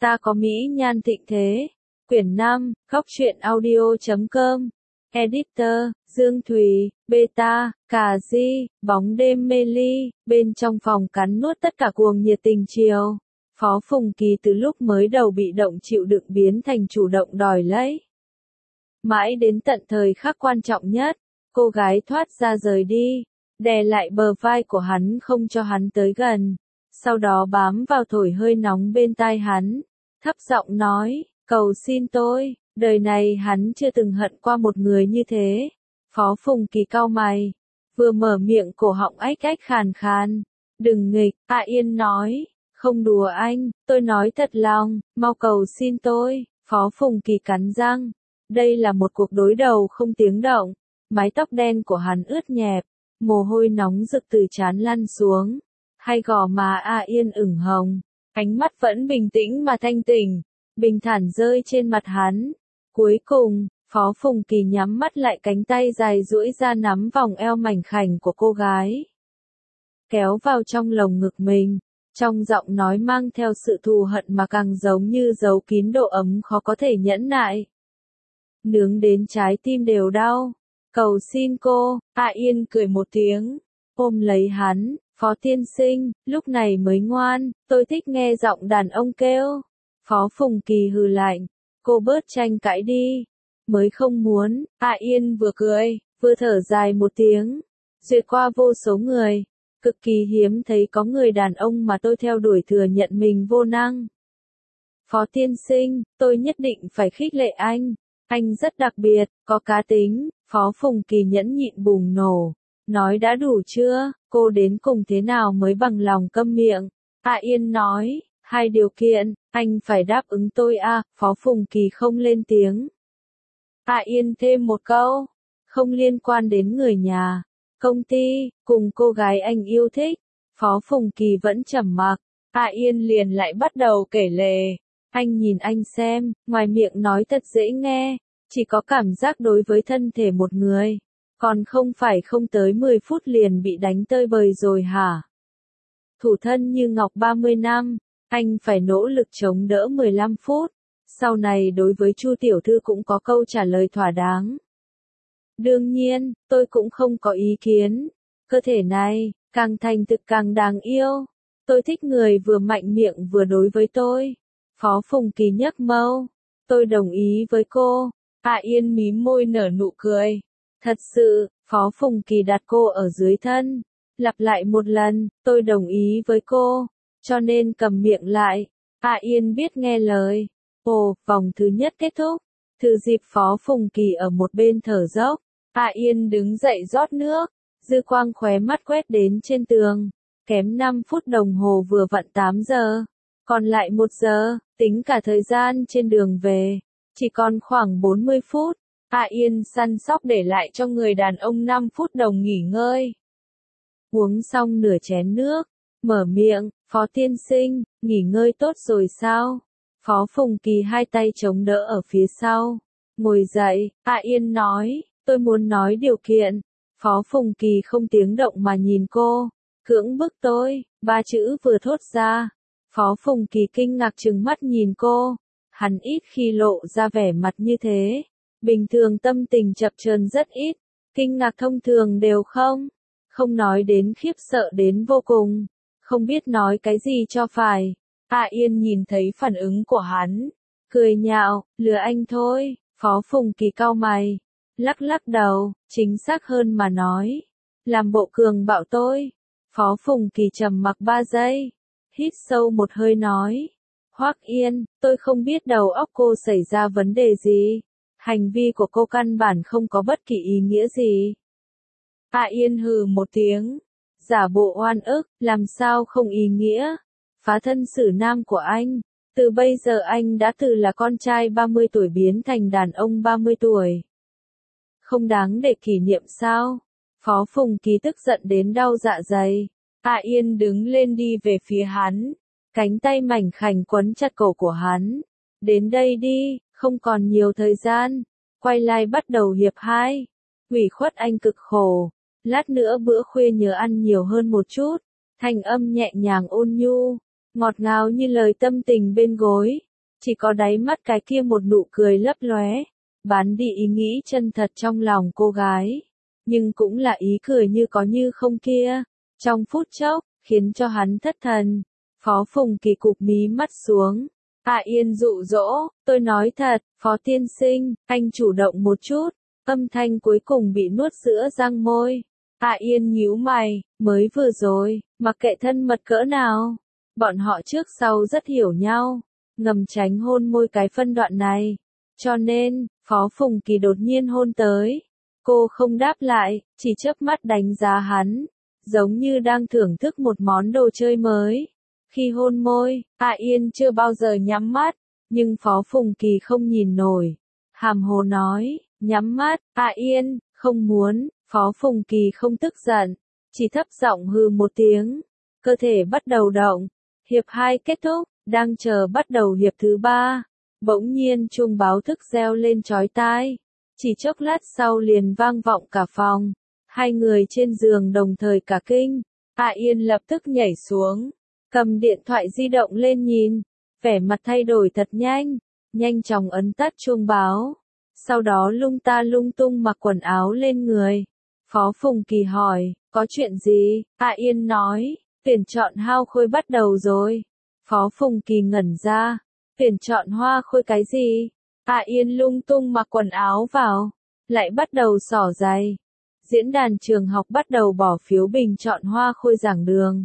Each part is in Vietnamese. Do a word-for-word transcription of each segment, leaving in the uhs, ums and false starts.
Ta có mỹ nhan thịnh thế. Quyển năm, Góc truyện audio chấm com. Editor, Dương Thùy, Beta, Cà Di, Bóng đêm mê ly, bên trong phòng cắn nuốt tất cả cuồng nhiệt tình chiều. Phó Phùng Kỳ từ lúc mới đầu bị động chịu đựng biến thành chủ động đòi lấy. Mãi đến tận thời khắc quan trọng nhất, cô gái thoát ra rời đi, đè lại bờ vai của hắn không cho hắn tới gần, sau đó bám vào thổi hơi nóng bên tai hắn, thấp giọng nói, cầu xin tôi, đời này hắn chưa từng hận qua một người như thế. Phó Phùng Kỳ cau mày, vừa mở miệng cổ họng ách ách khàn khàn, đừng nghịch, A Yên nói, không đùa anh, tôi nói thật lòng, mau cầu xin tôi. Phó Phùng Kỳ cắn răng, đây là một cuộc đối đầu không tiếng động, mái tóc đen của hắn ướt nhẹp, mồ hôi nóng rực từ trán lăn xuống, hai gò má A Yên ửng hồng, ánh mắt vẫn bình tĩnh mà thanh tỉnh, bình thản rơi trên mặt hắn. Cuối cùng, Phó Phùng Kỳ nhắm mắt lại, cánh tay dài duỗi ra nắm vòng eo mảnh khảnh của cô gái, kéo vào trong lồng ngực mình, trong giọng nói mang theo sự thù hận mà càng giống như giấu kín độ ấm khó có thể nhẫn nại. Nướng đến trái tim đều đau. Cầu xin cô. A Yên cười một tiếng, ôm lấy hắn, Phó tiên sinh, lúc này mới ngoan, tôi thích nghe giọng đàn ông kêu. Phó Phùng Kỳ hừ lạnh, cô bớt tranh cãi đi. Mới không muốn. A Yên vừa cười, vừa thở dài một tiếng. Duyệt qua vô số người, cực kỳ hiếm thấy có người đàn ông mà tôi theo đuổi thừa nhận mình vô năng. Phó tiên sinh, tôi nhất định phải khích lệ anh. Anh rất đặc biệt, có cá tính. Phó Phùng Kỳ nhẫn nhịn bùng nổ. Nói đã đủ chưa, cô đến cùng thế nào mới bằng lòng câm miệng. A Yên nói, hai điều kiện, anh phải đáp ứng tôi à. Phó Phùng Kỳ không lên tiếng. A Yên thêm một câu, không liên quan đến người nhà, công ty, cùng cô gái anh yêu thích. Phó Phùng Kỳ vẫn trầm mặc. A Yên liền lại bắt đầu kể lể. Anh nhìn anh xem, ngoài miệng nói thật dễ nghe, chỉ có cảm giác đối với thân thể một người, còn không phải không tới mười phút liền bị đánh tơi bời rồi hả? Thủ thân như ngọc ba mươi năm, anh phải nỗ lực chống đỡ mười lăm phút, sau này đối với Chu tiểu thư cũng có câu trả lời thỏa đáng. Đương nhiên, tôi cũng không có ý kiến, cơ thể này, càng thành thực càng đáng yêu, tôi thích người vừa mạnh miệng vừa đối với tôi. Phó Phùng Kỳ nhấc mâu, tôi đồng ý với cô. A Yên mím môi nở nụ cười. Thật sự, Phó Phùng Kỳ đặt cô ở dưới thân, lặp lại một lần, tôi đồng ý với cô, cho nên cầm miệng lại. A Yên biết nghe lời. Ồ, vòng thứ nhất kết thúc, thừa dịp Phó Phùng Kỳ ở một bên thở dốc, A Yên đứng dậy rót nước, dư quang khóe mắt quét đến trên tường, kém năm phút đồng hồ vừa vặn tám giờ, còn lại một giờ, tính cả thời gian trên đường về, chỉ còn khoảng bốn mươi phút. A Yên săn sóc để lại cho người đàn ông năm phút đồng nghỉ ngơi. Uống xong nửa chén nước, mở miệng, Phó tiên sinh, nghỉ ngơi tốt rồi sao? Phó Phùng Kỳ hai tay chống đỡ ở phía sau, ngồi dậy. A Yên nói, tôi muốn nói điều kiện. Phó Phùng Kỳ không tiếng động mà nhìn cô, cưỡng bức tôi, ba chữ vừa thốt ra. Phó Phùng Kỳ kinh ngạc trừng mắt nhìn cô, hắn ít khi lộ ra vẻ mặt như thế, bình thường tâm tình chập chờn rất ít, kinh ngạc thông thường đều không, không nói đến khiếp sợ đến vô cùng, không biết nói cái gì cho phải. A Yên nhìn thấy phản ứng của hắn, cười nhạo, lừa anh thôi. Phó Phùng Kỳ cau mày, lắc lắc đầu, chính xác hơn mà nói, làm bộ cường bạo tôi. Phó Phùng Kỳ trầm mặc ba giây, hít sâu một hơi nói, Hoắc Yên, tôi không biết đầu óc cô xảy ra vấn đề gì, hành vi của cô căn bản không có bất kỳ ý nghĩa gì. A Yên hừ một tiếng, giả bộ oan ức, làm sao không ý nghĩa, phá thân xử nam của anh, từ bây giờ anh đã từ là con trai ba mươi tuổi biến thành đàn ông ba mươi tuổi. Không đáng để kỷ niệm sao? Phó Phùng Kỳ tức giận đến đau dạ dày. A Yên đứng lên đi về phía hắn, cánh tay mảnh khảnh quấn chặt cổ của hắn. Đến đây đi, không còn nhiều thời gian. Quay lại bắt đầu hiệp hai. Ủy khuất anh cực khổ. Lát nữa bữa khuya nhớ ăn nhiều hơn một chút. Thanh âm nhẹ nhàng ôn nhu, ngọt ngào như lời tâm tình bên gối. chỉ có đáy mắt cái kia một nụ cười lấp lóe, bán đi ý nghĩ chân thật trong lòng cô gái, nhưng cũng là ý cười như có như không kia, trong phút chốc, khiến cho hắn thất thần. Phó Phùng Kỳ cụp mí mắt xuống. Hạ Yên dụ dỗ, tôi nói thật, Phó tiên sinh, anh chủ động một chút, âm thanh cuối cùng bị nuốt giữa răng môi. Hạ Yên nhíu mày, mới vừa rồi, mặc kệ thân mật cỡ nào, bọn họ trước sau rất hiểu nhau, ngầm tránh hôn môi cái phân đoạn này. Cho nên, Phó Phùng Kỳ đột nhiên hôn tới. Cô không đáp lại, chỉ chớp mắt đánh giá hắn, giống như đang thưởng thức một món đồ chơi mới. Khi hôn môi, Hạ Yên chưa bao giờ nhắm mắt, nhưng Phó Phùng Kỳ không nhìn nổi. Hàm hồ nói, nhắm mắt, Hạ Yên, không muốn. Phó Phùng Kỳ không tức giận, chỉ thấp giọng hừ một tiếng. Cơ thể bắt đầu động. Hiệp hai kết thúc, đang chờ bắt đầu hiệp thứ ba. Bỗng nhiên chuông báo thức reo lên chói tai. Chỉ chốc lát sau liền vang vọng cả phòng. Hai người trên giường đồng thời cả kinh. Hạ Yên lập tức nhảy xuống, cầm điện thoại di động lên nhìn, vẻ mặt thay đổi thật nhanh, nhanh chóng ấn tắt chuông báo. Sau đó lung ta lung tung mặc quần áo lên người. Phó Phùng Kỳ hỏi, có chuyện gì? Hạ Yên nói, tuyển chọn hao khôi bắt đầu rồi. Phó Phùng Kỳ ngẩn ra, tuyển chọn hoa khôi cái gì? Hạ Yên lung tung mặc quần áo vào, lại bắt đầu xỏ giày. Diễn đàn trường học bắt đầu bỏ phiếu bình chọn hoa khôi giảng đường.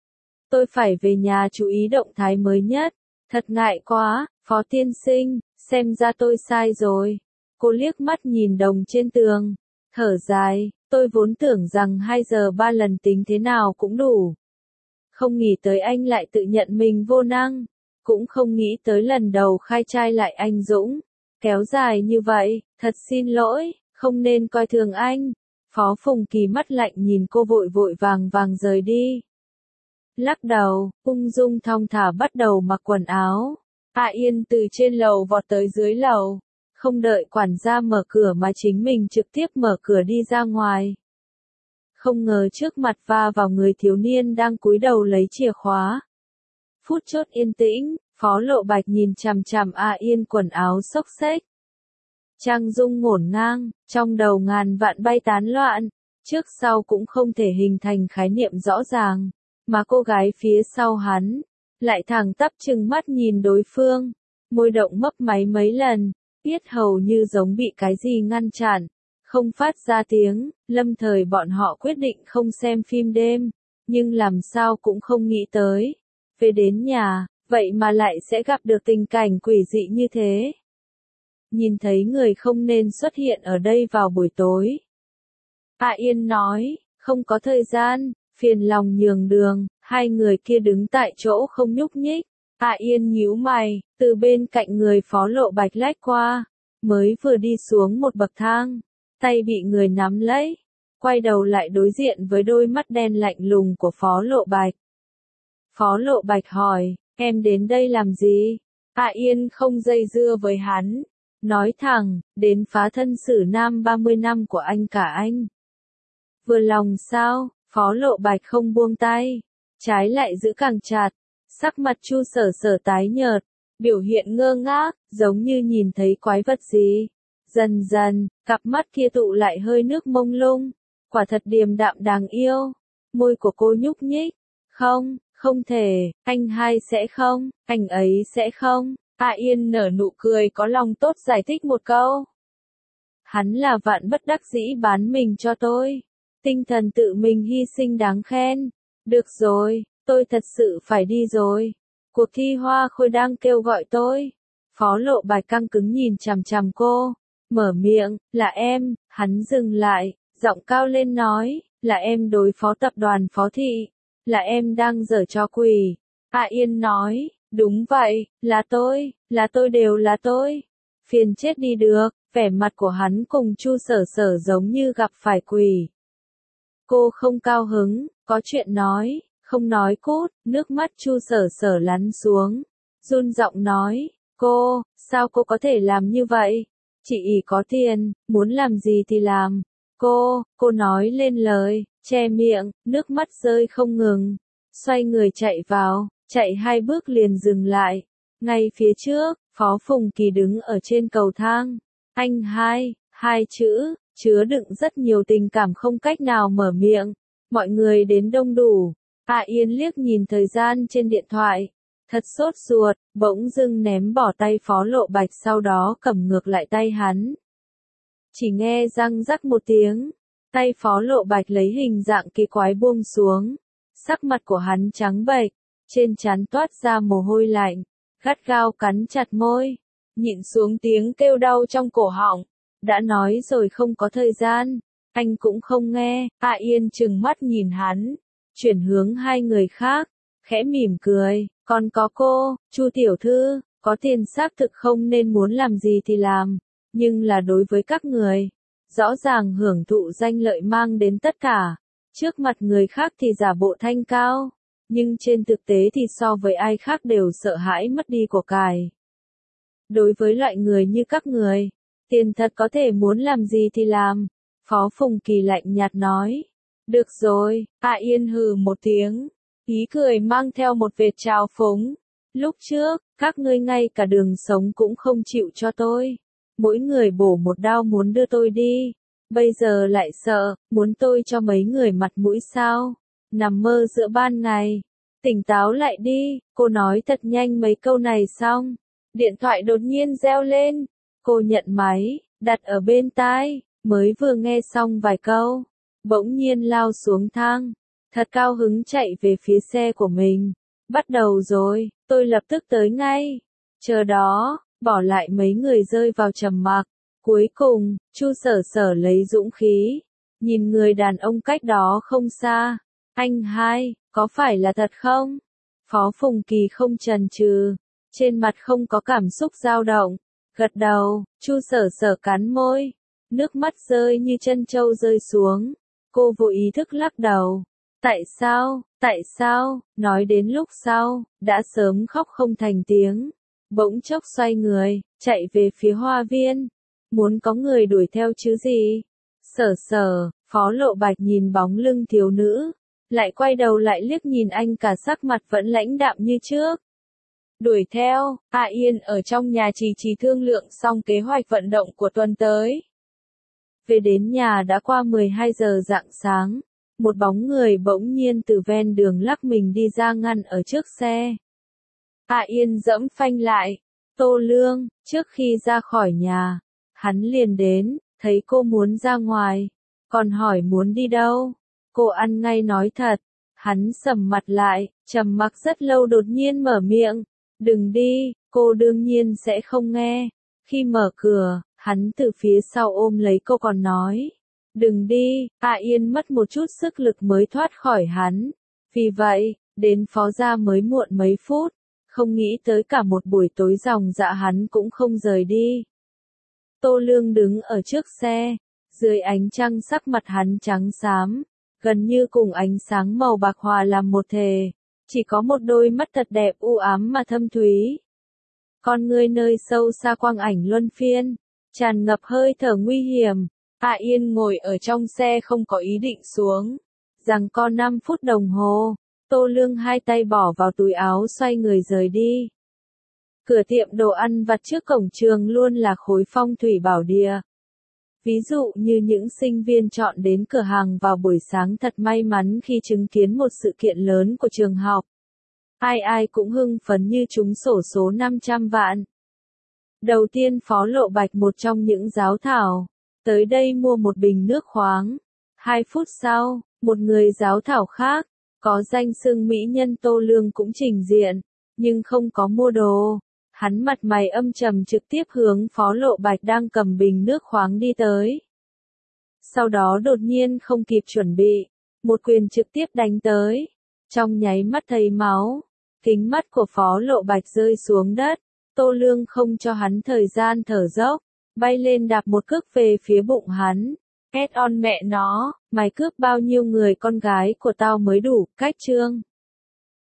Tôi phải về nhà chú ý động thái mới nhất. Thật ngại quá, Phó tiên sinh, xem ra tôi sai rồi. Cô liếc mắt nhìn đồng trên tường, thở dài, tôi vốn tưởng rằng hai giờ ba lần tính thế nào cũng đủ. Không nghĩ tới anh lại tự nhận mình vô năng, cũng không nghĩ tới lần đầu khai trai lại anh dũng. Kéo dài như vậy, thật xin lỗi, không nên coi thường anh. Phó Phùng Kỳ mắt lạnh nhìn cô vội vội vàng vàng rời đi. Lắc đầu, ung dung thong thả bắt đầu mặc quần áo. Hạ Yên từ trên lầu vọt tới dưới lầu, không đợi quản gia mở cửa mà chính mình trực tiếp mở cửa đi ra ngoài. Không ngờ trước mặt va vào người thiếu niên đang cúi đầu lấy chìa khóa. Phút chốt yên tĩnh, Phó Lộ Bạch nhìn chằm chằm Hạ Yên quần áo xốc xếch. Trang dung ngổn ngang, trong đầu ngàn vạn bay tán loạn, trước sau cũng không thể hình thành khái niệm rõ ràng, mà cô gái phía sau hắn, lại thẳng tắp trừng mắt nhìn đối phương, môi động mấp máy mấy lần, yết hầu như giống bị cái gì ngăn chặn, không phát ra tiếng. Lâm thời bọn họ quyết định không xem phim đêm, nhưng làm sao cũng không nghĩ tới, về đến nhà, vậy mà lại sẽ gặp được tình cảnh quỷ dị như thế. Nhìn thấy người không nên xuất hiện ở đây vào buổi tối. Hạ Yên nói, không có thời gian, phiền lòng nhường đường. Hai người kia đứng tại chỗ không nhúc nhích. Hạ Yên nhíu mày, từ bên cạnh người Phó Lộ Bạch lách qua, mới vừa đi xuống một bậc thang, tay bị người nắm lấy, quay đầu lại đối diện với đôi mắt đen lạnh lùng của Phó Lộ Bạch. Phó Lộ Bạch hỏi, em đến đây làm gì? Hạ Yên không dây dưa với hắn, nói thẳng, đến phá thân xử nam ba mươi năm của anh cả anh. Vừa lòng sao? Phó Lộ Bạch không buông tay, trái lại giữ càng chặt, sắc mặt Chu Sở Sở tái nhợt, biểu hiện ngơ ngác, giống như nhìn thấy quái vật gì. Dần dần, cặp mắt kia tụ lại hơi nước mông lung, quả thật điềm đạm đáng yêu. Môi của cô nhúc nhích, không, không thể, anh hai sẽ không, anh ấy sẽ không. Hạ Yên nở nụ cười có lòng tốt giải thích một câu. Hắn là vạn bất đắc dĩ bán mình cho tôi. Tinh thần tự mình hy sinh đáng khen. Được rồi, tôi thật sự phải đi rồi. Cuộc thi hoa khôi đang kêu gọi tôi. Phó Lộ Bạch căng cứng nhìn chằm chằm cô. Mở miệng, là em. Hắn dừng lại, giọng cao lên nói, là em đối phó tập đoàn Phó Thị. Là em đang giở trò quỷ. Hạ Yên nói, đúng vậy, là tôi, là tôi đều là tôi. Phiền chết đi được, vẻ mặt của hắn cùng Chu Sở Sở giống như gặp phải quỷ. Cô không cao hứng, có chuyện nói, không nói cút. Nước mắt Chu Sở Sở lăn xuống, run giọng nói, cô, sao cô có thể làm như vậy? Chị ỷ có tiền, muốn làm gì thì làm. Cô, cô nói lên lời, che miệng, nước mắt rơi không ngừng. Xoay người chạy vào, chạy hai bước liền dừng lại. Ngay phía trước, Phó Phùng Kỳ đứng ở trên cầu thang. Anh hai, hai chữ, chứa đựng rất nhiều tình cảm không cách nào mở miệng. Mọi người đến đông đủ. Hạ Yên liếc nhìn thời gian trên điện thoại. Thật sốt ruột, bỗng dưng ném bỏ tay Phó Lộ Bạch, sau đó cầm ngược lại tay hắn. Chỉ nghe răng rắc một tiếng, tay Phó Lộ Bạch lấy hình dạng kỳ quái buông xuống. Sắc mặt của hắn trắng bệch, trên trán toát ra mồ hôi lạnh, gắt gao cắn chặt môi, nhịn xuống tiếng kêu đau trong cổ họng. Đã nói rồi không có thời gian, anh cũng không nghe. Hạ Yên trừng mắt nhìn hắn, chuyển hướng hai người khác, khẽ mỉm cười, còn có cô, Chu tiểu thư, có tiền xác thực không nên muốn làm gì thì làm, nhưng là đối với các người, rõ ràng hưởng thụ danh lợi mang đến tất cả, trước mặt người khác thì giả bộ thanh cao, nhưng trên thực tế thì so với ai khác đều sợ hãi mất đi của cải. Đối với loại người như các người, tiền thật có thể muốn làm gì thì làm. Phó Phùng Kỳ lạnh nhạt nói. Được rồi, Hạ Yên hừ một tiếng, ý cười mang theo một vệt trào phúng. Lúc trước, các ngươi ngay cả đường sống cũng không chịu cho tôi. Mỗi người bổ một đao muốn đưa tôi đi. Bây giờ lại sợ, muốn tôi cho mấy người mặt mũi sao? Nằm mơ giữa ban ngày. Tỉnh táo lại đi, cô nói thật nhanh mấy câu này xong. Điện thoại đột nhiên reo lên. Cô nhận máy, đặt ở bên tai, mới vừa nghe xong vài câu. Bỗng nhiên lao xuống thang, thật cao hứng chạy về phía xe của mình. Bắt đầu rồi, tôi lập tức tới ngay. Chờ đó, bỏ lại mấy người rơi vào trầm mặc. Cuối cùng, Chu Sở Sở lấy dũng khí, nhìn người đàn ông cách đó không xa. Anh hai, có phải là thật không? Phó Phùng Kỳ không chần chừ, trên mặt không có cảm xúc dao động, gật đầu. Chu Sở Sở cắn môi, nước mắt rơi như chân trâu rơi xuống. Cô vô ý thức lắc đầu. Tại sao, tại sao, nói đến lúc sau, đã sớm khóc không thành tiếng. Bỗng chốc xoay người, chạy về phía hoa viên. Muốn có người đuổi theo chứ gì? Sở Sở, Phó Lộ Bạch nhìn bóng lưng thiếu nữ, lại quay đầu lại liếc nhìn anh, cả sắc mặt vẫn lãnh đạm như trước. Đuổi theo, Hạ Yên ở trong nhà trì trì thương lượng xong kế hoạch vận động của tuần tới. Về đến nhà đã qua mười hai giờ rạng sáng, một bóng người bỗng nhiên từ ven đường lắc mình đi ra ngăn ở trước xe. Hạ Yên dẫm phanh lại. Tô Lương, trước khi ra khỏi nhà, hắn liền đến, thấy cô muốn ra ngoài, còn hỏi muốn đi đâu. Cô ăn ngay nói thật. Hắn sầm mặt lại, trầm mặc rất lâu đột nhiên mở miệng. Đừng đi, cô đương nhiên sẽ không nghe. Khi mở cửa, hắn từ phía sau ôm lấy cô còn nói. Đừng đi. Hạ Yên mất một chút sức lực mới thoát khỏi hắn. Vì vậy, đến phó gia mới muộn mấy phút. Không nghĩ tới cả một buổi tối ròng rã hắn cũng không rời đi. Tô Lương đứng ở trước xe. Dưới ánh trăng sắc mặt hắn trắng xám, gần như cùng ánh sáng màu bạc hòa làm một thể. Chỉ có một đôi mắt thật đẹp u ám mà thâm thúy. Con ngươi nơi sâu xa quang ảnh luân phiên, tràn ngập hơi thở nguy hiểm. Hạ Yên ngồi ở trong xe không có ý định xuống. Giằng co năm phút đồng hồ, Tô Lương hai tay bỏ vào túi áo xoay người rời đi. Cửa tiệm đồ ăn vặt trước cổng trường luôn là khối phong thủy bảo địa. Ví dụ như những sinh viên chọn đến cửa hàng vào buổi sáng thật may mắn khi chứng kiến một sự kiện lớn của trường học. Ai ai cũng hưng phấn như trúng xổ số năm trăm vạn. Đầu tiên Phó Lộ Bạch, một trong những giáo thảo, tới đây mua một bình nước khoáng. Hai phút sau, một người giáo thảo khác, có danh xưng mỹ nhân Tô Lương cũng trình diện, nhưng không có mua đồ. Hắn mặt mày âm trầm trực tiếp hướng Phó Lộ Bạch đang cầm bình nước khoáng đi tới. Sau đó đột nhiên không kịp chuẩn bị, một quyền trực tiếp đánh tới. Trong nháy mắt thấy máu, kính mắt của Phó Lộ Bạch rơi xuống đất. Tô Lương không cho hắn thời gian thở dốc, bay lên đạp một cước về phía bụng hắn. Hét on mẹ nó, mày cướp bao nhiêu người con gái của tao mới đủ, cách trương.